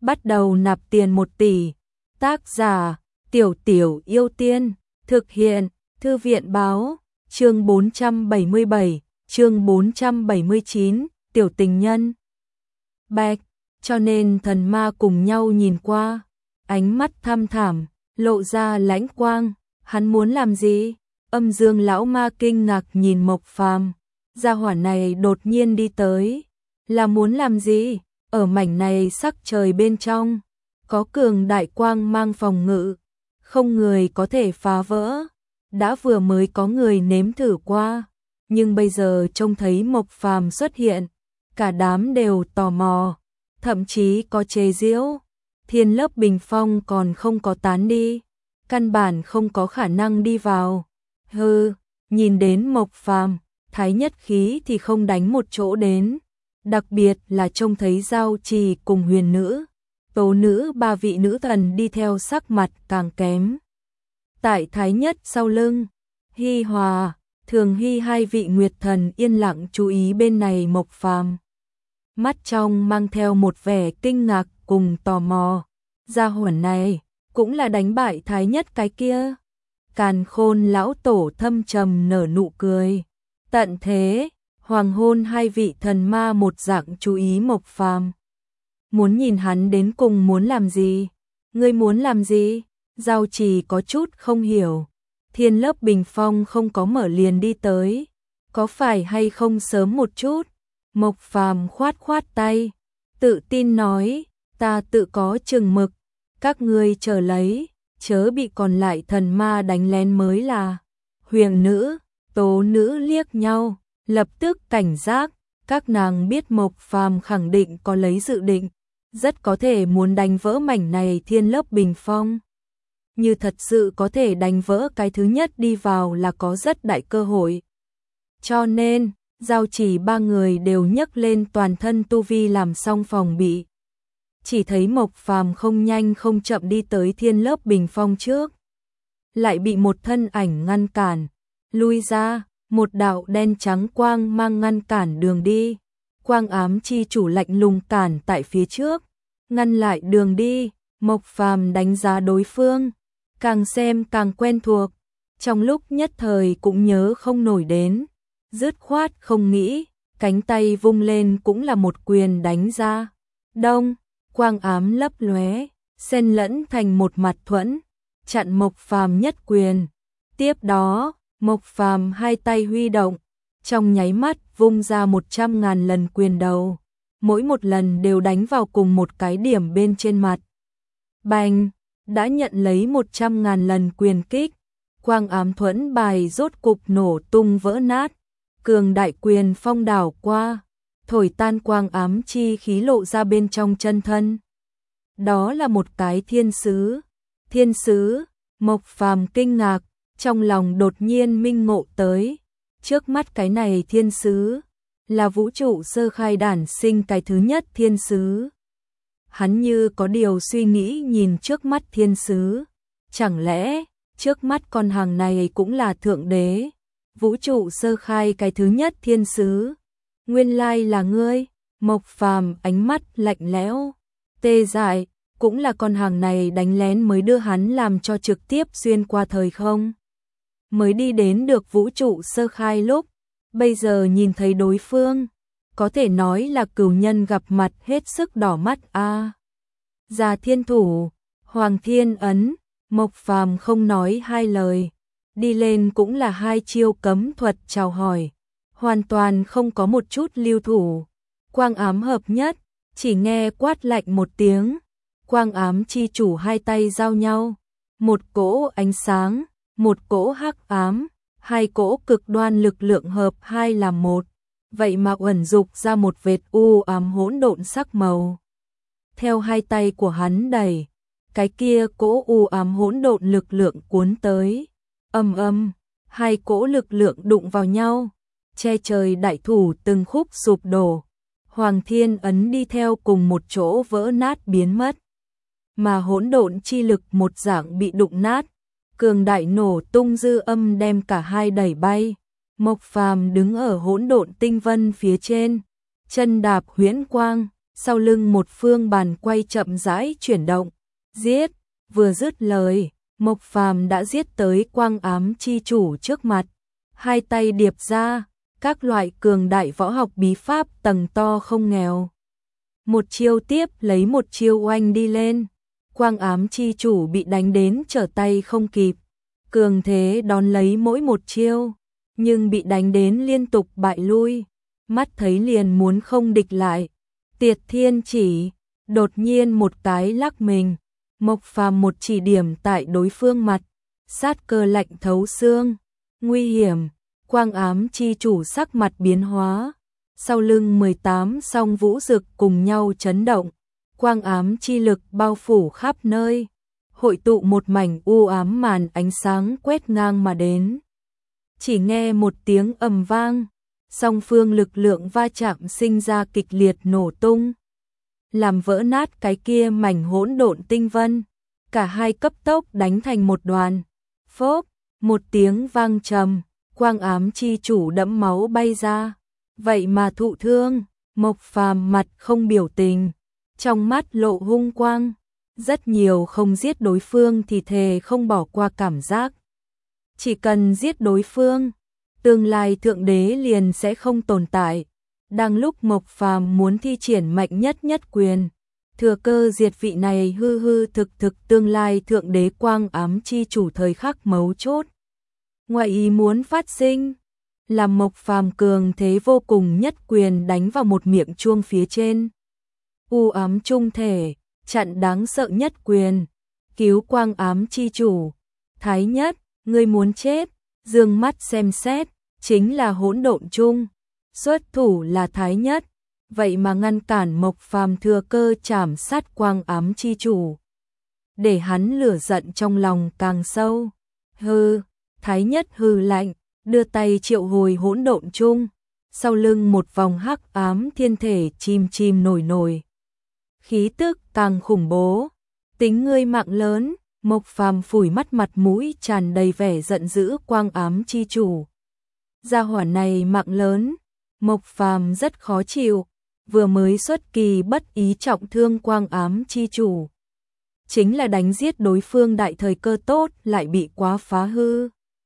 bắt đầu nạp tiền 1 tỷ. Tác giả Tiểu Tiểu Yêu Tiên. Thực hiện Thư viện báo. Chương 477, chương 479, Tiểu Tình Nhân. Bạch, cho nên thần ma cùng nhau nhìn qua, ánh mắt thăm thẳm, lộ ra lãnh quang. Hắn muốn làm gì? Âm Dương lão ma kinh ngạc nhìn Mộc Phàm, gia hỏa này đột nhiên đi tới, là muốn làm gì? Ở mảnh này sắc trời bên trong, có cường đại quang mang phòng ngự, không người có thể phá vỡ. Đã vừa mới có người nếm thử qua, nhưng bây giờ trông thấy Mộc Phàm xuất hiện, cả đám đều tò mò, thậm chí có chế giễu. Thiên lớp bình phong còn không có tán đi, căn bản không có khả năng đi vào. Hừ, nhìn đến Mộc Phàm, thái nhất khí thì không đánh một chỗ đến, đặc biệt là trông thấy Giao Trì cùng Huyền Nữ, Tố Nữ, 3 vị nữ thần đi theo, sắc mặt càng kém. Tại thái nhất sau lưng, Hi Hòa, Thường Hy, 2 vị nguyệt thần yên lặng chú ý bên này Mộc Phàm. Mắt trong mang theo một vẻ kinh ngạc cùng tò mò. Gia hỏa này cũng là đánh bại thái nhất cái kia. Càn Khôn lão tổ thâm trầm nở nụ cười. Tận thế, hoàng hôn, 2 vị thần ma một dạng chú ý Mộc Phàm. Muốn nhìn hắn đến cùng muốn làm gì? Ngươi muốn làm gì? Giao Trì có chút không hiểu. Thiên lớp bình phong không có mở liền đi tới, có phải hay không sớm một chút? Mộc Phàm khoát khoát tay, tự tin nói, ta tự có chừng mực, các ngươi chờ lấy, chớ bị còn lại thần ma đánh lén mới là. Huyền Nữ, Tố Nữ liếc nhau, lập tức cảnh giác, các nàng biết Mộc Phàm khẳng định có lấy dự định, rất có thể muốn đánh vỡ mảnh này thiên lớp bình phong. Như thật sự có thể đánh vỡ cái thứ nhất đi vào là có rất đại cơ hội. Cho nên, Giao Trì 3 người đều nhấc lên toàn thân tu vi làm xong phòng bị. Chỉ thấy Mộc Phàm không nhanh không chậm đi tới thiên lớp bình phong trước, lại bị một thân ảnh ngăn cản, lui ra, một đạo đen trắng quang mang ngăn cản đường đi. Quang ám chi chủ lạnh lùng cản tại phía trước, ngăn lại đường đi. Mộc Phàm đánh giá đối phương, càng xem càng quen thuộc, trong lúc nhất thời cũng nhớ không nổi đến, dứt khoát không nghĩ, cánh tay vung lên cũng là một quyền đánh ra. Đông, quang ám lấp lóe, xen lẫn thành một mặt thuẫn, chặn Mộc Phàm nhất quyền. Tiếp đó, Mộc Phàm 2 tay huy động, trong nháy mắt vung ra 100.000 lần quyền đầu, mỗi một lần đều đánh vào cùng một cái điểm bên trên mặt. Bành! Đã nhận lấy 100.000 lần quyền kích, quang ám thuẫn bài rốt cục nổ tung vỡ nát, cường đại quyền phong đảo qua, thổi tan quang ám chi khí lộ ra bên trong chân thân. Đó là một cái thiên sứ. Thiên sứ, Mộc Phàm kinh ngạc, trong lòng đột nhiên minh ngộ tới, trước mắt cái này thiên sứ là vũ trụ sơ khai đản sinh cái thứ nhất thiên sứ. Hắn như có điều suy nghĩ nhìn trước mắt thiên sứ, chẳng lẽ trước mắt con hàng này cũng là thượng đế, vũ trụ sơ khai cái thứ nhất thiên sứ, nguyên lai là ngươi. Mộc Phàm ánh mắt lạnh lẽo, tê dại, cũng là con hàng này đánh lén mới đưa hắn làm cho trực tiếp xuyên qua thời không, mới đi đến được vũ trụ sơ khai lúc, bây giờ nhìn thấy đối phương, có thể nói là cửu nhân gặp mặt hết sức đỏ mắt a. Già thiên thủ, Hoàng Thiên Ấn, Mộc Phàm không nói 2 lời, đi lên cũng là 2 chiêu cấm thuật chào hỏi, hoàn toàn không có một chút lưu thủ. Quang ám hợp nhất, chỉ nghe quát lạnh một tiếng, quang ám chi chủ 2 tay giao nhau, một cỗ ánh sáng, một cỗ hắc ám, 2 cỗ cực đoan lực lượng hợp 2 làm một, vậy mà uẩn dục ra một vệt u ám hỗn độn sắc màu. Theo 2 tay của hắn đẩy, cái kia cỗ u ám hỗn độn lực lượng cuốn tới, ầm ầm, 2 cỗ lực lượng đụng vào nhau, che trời đại thủ từng khúc sụp đổ, Hoàng Thiên Ấn đi theo cùng một chỗ vỡ nát biến mất, mà hỗn độn chi lực một dạng bị đụng nát, cường đại nổ tung dư âm đem cả hai đẩy bay. Mộc Phàm đứng ở hỗn độn tinh vân phía trên, chân đạp huyễn quang, sau lưng một phương bàn quay chậm rãi chuyển động. Giết, vừa dứt lời, Mộc Phàm đã giết tới Quang Ám chi chủ trước mặt, hai tay điệp ra, các loại cường đại võ học bí pháp tầng to không nghèo. Một chiêu tiếp lấy một chiêu oanh đi lên, Quang Ám chi chủ bị đánh đến trở tay không kịp, cường thế đón lấy mỗi một chiêu, nhưng bị đánh đến liên tục bại lui, mắt thấy liền muốn không địch lại. Tiệt Thiên Chỉ, đột nhiên một cái lắc mình, Mộc Phàm một chỉ điểm tại đối phương mặt, sát cơ lạnh thấu xương, nguy hiểm. Quang Ám chi chủ sắc mặt biến hóa, sau lưng 18 song vũ dực cùng nhau chấn động, quang ám chi lực bao phủ khắp nơi, hội tụ một mảnh u ám màn ánh sáng quét ngang mà đến. Chỉ nghe một tiếng ầm vang, song phương lực lượng va chạm sinh ra kịch liệt nổ tung, làm vỡ nát cái kia mảnh hỗn độn tinh vân, cả hai cấp tốc đánh thành một đoàn. Phốp, một tiếng vang trầm, Quang Ám chi chủ đẫm máu bay ra, vậy mà thụ thương. Mộc Phàm mặt không biểu tình, trong mắt lộ hung quang, rất nhiều không giết đối phương thì thề không bỏ qua cảm giác. Chỉ cần giết đối phương, tương lai thượng đế liền sẽ không tồn tại. Đang lúc Mộc Phàm muốn thi triển mạnh nhất nhất quyền, thừa cơ diệt vị này hư hư thực thực tương lai thượng đế Quang Ám chi chủ thời khắc mấu chốt, ngoại ý muốn phát sinh, làm Mộc Phàm cường thế vô cùng nhất quyền đánh vào một miệng chuông phía trên. U ám trung thể, chặn đáng sợ nhất quyền, cứu Quang Ám chi chủ. Thái nhất, ngươi muốn chết, dương mắt xem xét, chính là hỗn độn chung, xuất thủ là Thái nhất, vậy mà ngăn cản Mộc Phàm thừa cơ chảm sát Quang Ám chi chủ, để hắn lửa giận trong lòng càng sâu. Hừ, Thái nhất hừ lạnh, đưa tay triệu hồi hỗn độn chung, sau lưng một vòng hắc ám thiên thể chìm chìm nổi nổi, khí tức càng khủng bố. Tính ngươi mạng lớn, Mộc Phàm phủi mắt mặt mũi tràn đầy vẻ giận dữ Quang Ám chi chủ. Gia hỏa này mạng lớn, Mộc Phàm rất khó chịu, vừa mới xuất kỳ bất ý trọng thương Quang Ám chi chủ, chính là đánh giết đối phương đại thời cơ tốt lại bị quá phá hư.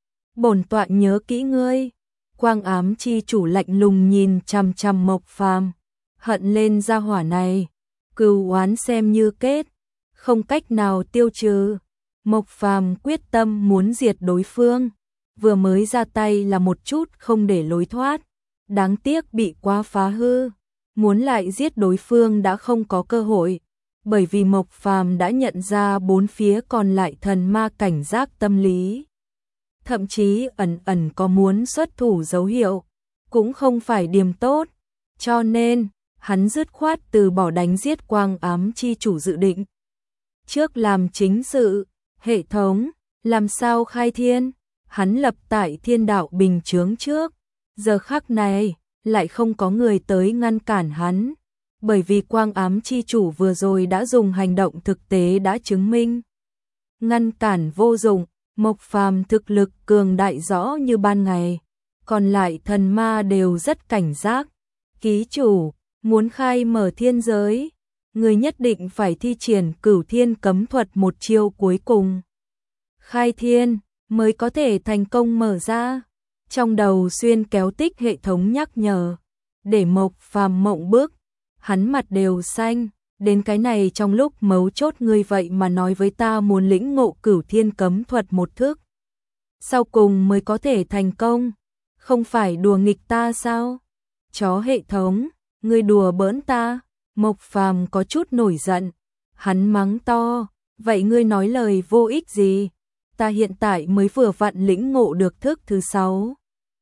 Bổn tọa nhớ kỹ ngươi. Quang Ám chi chủ lạnh lùng nhìn chằm chằm Mộc Phàm, hận lên gia hỏa này, cừu oán xem như kết, không cách nào tiêu trừ. Mộc Phàm quyết tâm muốn diệt đối phương, vừa mới ra tay là một chút không để lối thoát, đáng tiếc bị quá phá hư, muốn lại giết đối phương đã không có cơ hội, bởi vì Mộc Phàm đã nhận ra bốn phía còn lại thần ma cảnh giác tâm lý, thậm chí ẩn ẩn có muốn xuất thủ dấu hiệu, cũng không phải điểm tốt, cho nên hắn dứt khoát từ bỏ đánh giết Quang Ám chi chủ dự định. Trước làm chính sự, hệ thống, làm sao khai thiên, hắn lập tại thiên đạo bình chướng trước, giờ khắc này, lại không có người tới ngăn cản hắn, bởi vì Quang Ám chi chủ vừa rồi đã dùng hành động thực tế đã chứng minh. Ngăn cản vô dụng, Mộc Phàm thực lực cường đại rõ như ban ngày, còn lại thần ma đều rất cảnh giác. Ký chủ, muốn khai mở thiên giới, người nhất định phải thi triển Cửu Thiên cấm thuật một chiêu cuối cùng. Khai thiên mới có thể thành công mở ra. Trong đầu xuyên kéo tích hệ thống nhắc nhở, để Mộc Phàm mộng bước, hắn mặt đều xanh, đến cái này trong lúc mấu chốt ngươi vậy mà nói với ta muốn lĩnh ngộ Cửu Thiên cấm thuật một thức, sau cùng mới có thể thành công, không phải đùa nghịch ta sao? Chó hệ thống, ngươi đùa bỡn ta. Mộc Phàm có chút nổi giận, hắn mắng to, vậy ngươi nói lời vô ích gì? Ta hiện tại mới vừa vặn lĩnh ngộ được thức thứ 6,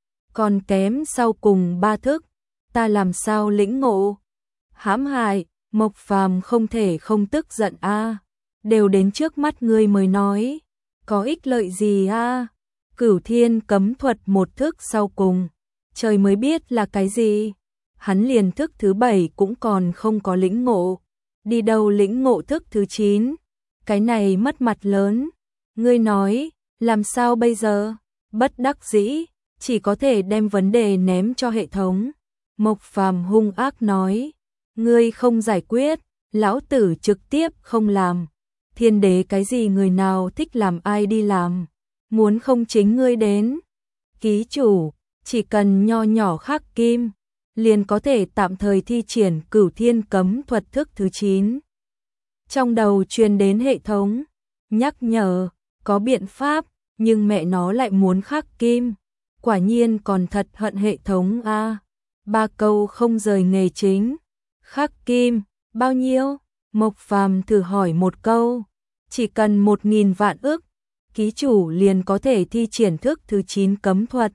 còn kém sau cùng 3 thức, ta làm sao lĩnh ngộ? Hãm hại, Mộc Phàm không thể không tức giận a, đều đến trước mắt ngươi mới nói, có ích lợi gì a? Cửu Thiên cấm thuật một thức sau cùng, trời mới biết là cái gì. Hắn liền thức thứ 7 cũng còn không có lĩnh ngộ, đi đâu lĩnh ngộ thức thứ 9, cái này mất mặt lớn. Ngươi nói, làm sao bây giờ? Bất đắc dĩ, chỉ có thể đem vấn đề ném cho hệ thống. Mộc Phàm hung ác nói, Ngươi không giải quyết, lão tử trực tiếp không làm. Thiên đế cái gì người nào thích làm ai đi làm, muốn không chính ngươi đến. Ký chủ, chỉ cần nho nhỏ khắc kim, liền có thể tạm thời thi triển Cửu Thiên cấm thuật thức thứ 9. Trong đầu truyền đến hệ thống, nhắc nhở, có biện pháp, nhưng mẹ nó lại muốn khắc kim. Quả nhiên còn thật hận hệ thống a. 3 câu không rời nghề chính. Khắc kim, bao nhiêu? Mộc Phàm thử hỏi một câu. Chỉ cần 1000 vạn ức, ký chủ liền có thể thi triển thức thứ 9 cấm thuật.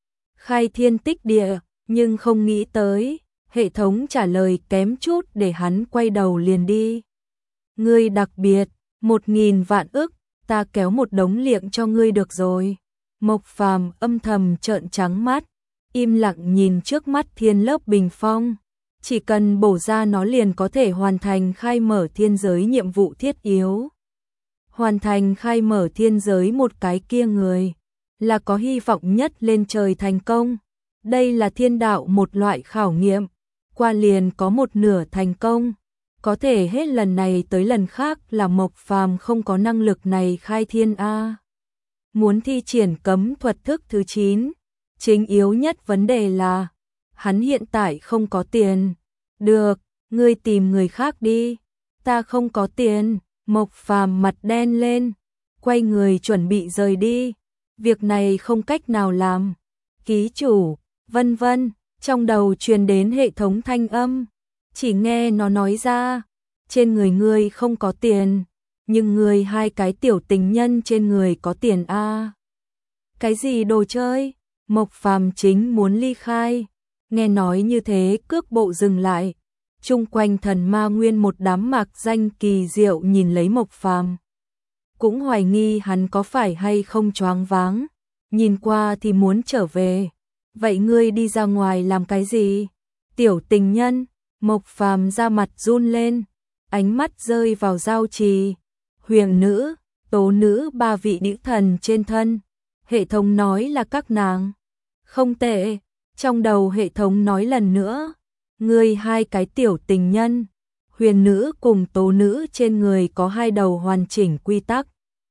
Khai thiên tích địa, nhưng không nghĩ tới, hệ thống trả lời kém chút để hắn quay đầu liền đi. Ngươi đặc biệt, 1000 vạn ức, ta kéo một đống liệng cho ngươi được rồi. Mộc Phàm âm thầm trợn trắng mắt, im lặng nhìn trước mắt thiên lớp bình phong. Chỉ cần bổ ra nó liền có thể hoàn thành khai mở thiên giới nhiệm vụ thiết yếu. Hoàn thành khai mở thiên giới một cái kia người, là có hy vọng nhất lên trời thành công. Đây là thiên đạo một loại khảo nghiệm, qua liền có một nửa thành công. Có thể hết lần này tới lần khác là Mộc Phàm không có năng lực này khai thiên a. Muốn thi triển cấm thuật thức thứ 9, chính yếu nhất vấn đề là hắn hiện tại không có tiền. Được, ngươi tìm người khác đi, ta không có tiền. Mộc Phàm mặt đen lên, quay người chuẩn bị rời đi. Việc này không cách nào làm. Ký chủ, vân vân, trong đầu truyền đến hệ thống thanh âm. Chỉ nghe nó nói ra, trên người ngươi không có tiền, nhưng người 2 cái tiểu tình nhân trên người có tiền a. Cái gì đồ chơi? Mộc Phàm chính muốn ly khai, nghe nói như thế cước bộ dừng lại. Chung quanh thần ma nguyên một đám mạc danh kỳ diệu nhìn lấy Mộc Phàm, cũng hoài nghi hắn có phải hay không choáng váng, nhìn qua thì muốn trở về. Vậy ngươi đi ra ngoài làm cái gì? Tiểu tình nhân. Mộc Phàm ra mặt run lên, ánh mắt rơi vào giao trì, huyền nữ, tố nữ 3 vị nữ thần trên thân. Hệ thống nói là các nàng. Không tệ, trong đầu hệ thống nói lần nữa. Ngươi 2 cái tiểu tình nhân, huyền nữ cùng tố nữ trên người có 2 đầu hoàn chỉnh quy tắc.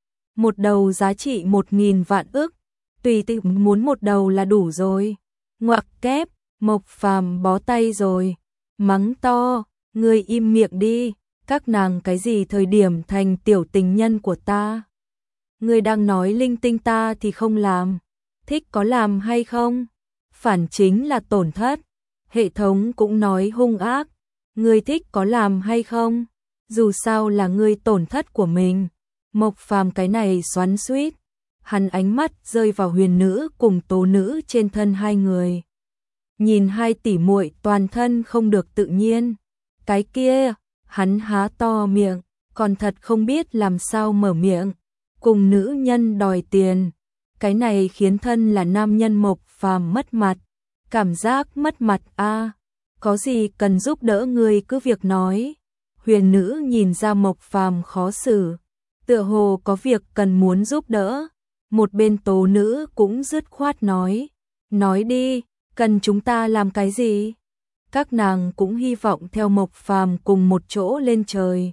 Một đầu giá trị 1000 vạn ức, tùy tự muốn một đầu là đủ rồi. Ngoặc kép, Mộc Phàm bó tay rồi, mắng to, ngươi im miệng đi, các nàng cái gì thời điểm thành tiểu tình nhân của ta? Ngươi đang nói linh tinh ta thì không làm, thích có làm hay không? Phản chính là tổn thất. Hệ thống cũng nói hung ác, ngươi thích có làm hay không? Dù sao là ngươi tổn thất của mình. Mộc Phàm cái này xoắn xuýt, hắn ánh mắt rơi vào huyền nữ cùng tố nữ trên thân 2 người. Nhìn 2 tỷ muội toàn thân không được tự nhiên. Cái kia, hắn há to miệng, còn thật không biết làm sao mở miệng. Cùng nữ nhân đòi tiền, cái này khiến thân là nam nhân Mộc Phàm mất mặt. Cảm giác mất mặt a. Có gì cần giúp đỡ người cứ việc nói. Huyền nữ nhìn ra Mộc Phàm khó xử, tựa hồ có việc cần muốn giúp đỡ. Một bên tố nữ cũng dứt khoát nói. Nói đi, cần chúng ta làm cái gì? Các nàng cũng hy vọng theo Mộc Phàm cùng một chỗ lên trời,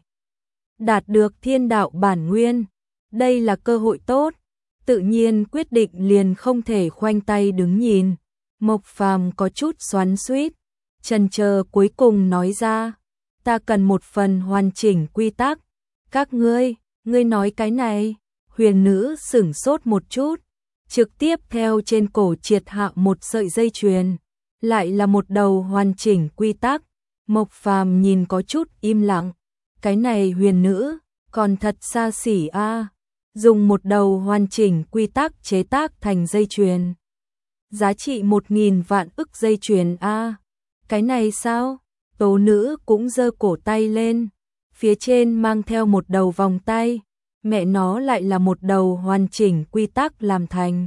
đạt được thiên đạo bản nguyên. Đây là cơ hội tốt, tự nhiên quyết định liền không thể khoanh tay đứng nhìn. Mộc Phàm có chút xoắn xuýt, chần chờ cuối cùng nói ra, ta cần một phần hoàn chỉnh quy tắc. Các ngươi nói cái này? Huyền nữ sửng sốt một chút, trực tiếp theo trên cổ triệt hạ một sợi dây chuyền, lại là một đầu hoàn chỉnh quy tắc. Mộc Phàm nhìn có chút im lặng, cái này huyền nữ còn thật xa xỉ a, dùng một đầu hoàn chỉnh quy tắc chế tác thành dây chuyền. Giá trị 1000 vạn ức dây chuyền a. Cái này sao? Tố nữ cũng giơ cổ tay lên, phía trên mang theo một đầu vòng tay, mẹ nó lại là một đầu hoàn chỉnh quy tắc làm thành.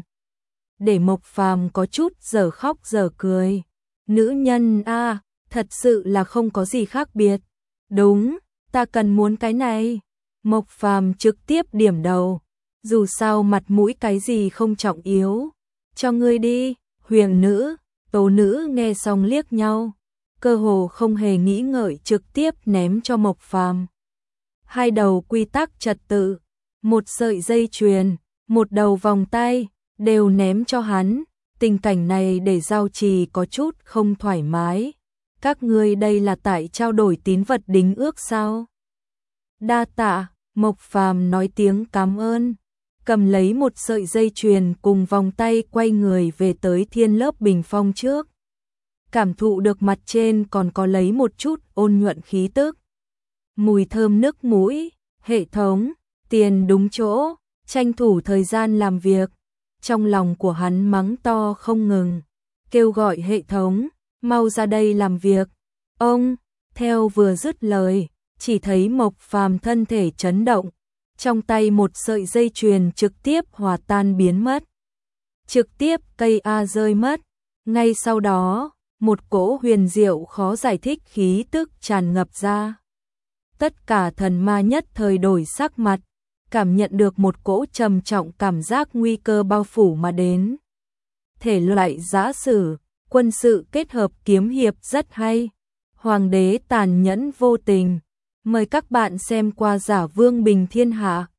Để Mộc Phàm có chút giờ khóc giờ cười. Nữ nhân a, thật sự là không có gì khác biệt. Đúng, ta cần muốn cái này. Mộc Phàm trực tiếp điểm đầu, dù sao mặt mũi cái gì không trọng yếu. Cho ngươi đi. Huyền nữ, tố nữ nghe xong liếc nhau, cơ hồ không hề nghĩ ngợi trực tiếp ném cho Mộc Phàm. Hai đầu quy tắc trật tự, một sợi dây chuyền, một đầu vòng tay, đều ném cho hắn. Tình cảnh này để Giao Trì có chút không thoải mái. Các ngươi đây là tại trao đổi tín vật đính ước sao? Đa tạ, Mộc Phàm nói tiếng cảm ơn, cầm lấy một sợi dây chuyền cùng vòng tay quay người về tới Thiên Lớp Bình Phong trước. Cảm thụ được mặt trên còn có lấy một chút ôn nhuận khí tức. Mùi thơm nức mũi, hệ thống, tiền đúng chỗ, tranh thủ thời gian làm việc. Trong lòng của hắn mắng to không ngừng, kêu gọi hệ thống, mau ra đây làm việc. Ông, theo vừa dứt lời, chỉ thấy Mộc Phàm thân thể chấn động, trong tay một sợi dây chuyền trực tiếp hòa tan biến mất. Trực tiếp cây A rơi mất, ngay sau đó, một cỗ huyền diệu khó giải thích khí tức tràn ngập ra. Tất cả thần ma nhất thời đổi sắc mặt, cảm nhận được một cỗ trầm trọng cảm giác nguy cơ bao phủ mà đến. Thể loại giã sử, quân sự kết hợp kiếm hiệp rất hay. Hoàng đế tàn nhẫn vô tình. Mời các bạn xem qua Giả Vương Bình Thiên Hạ.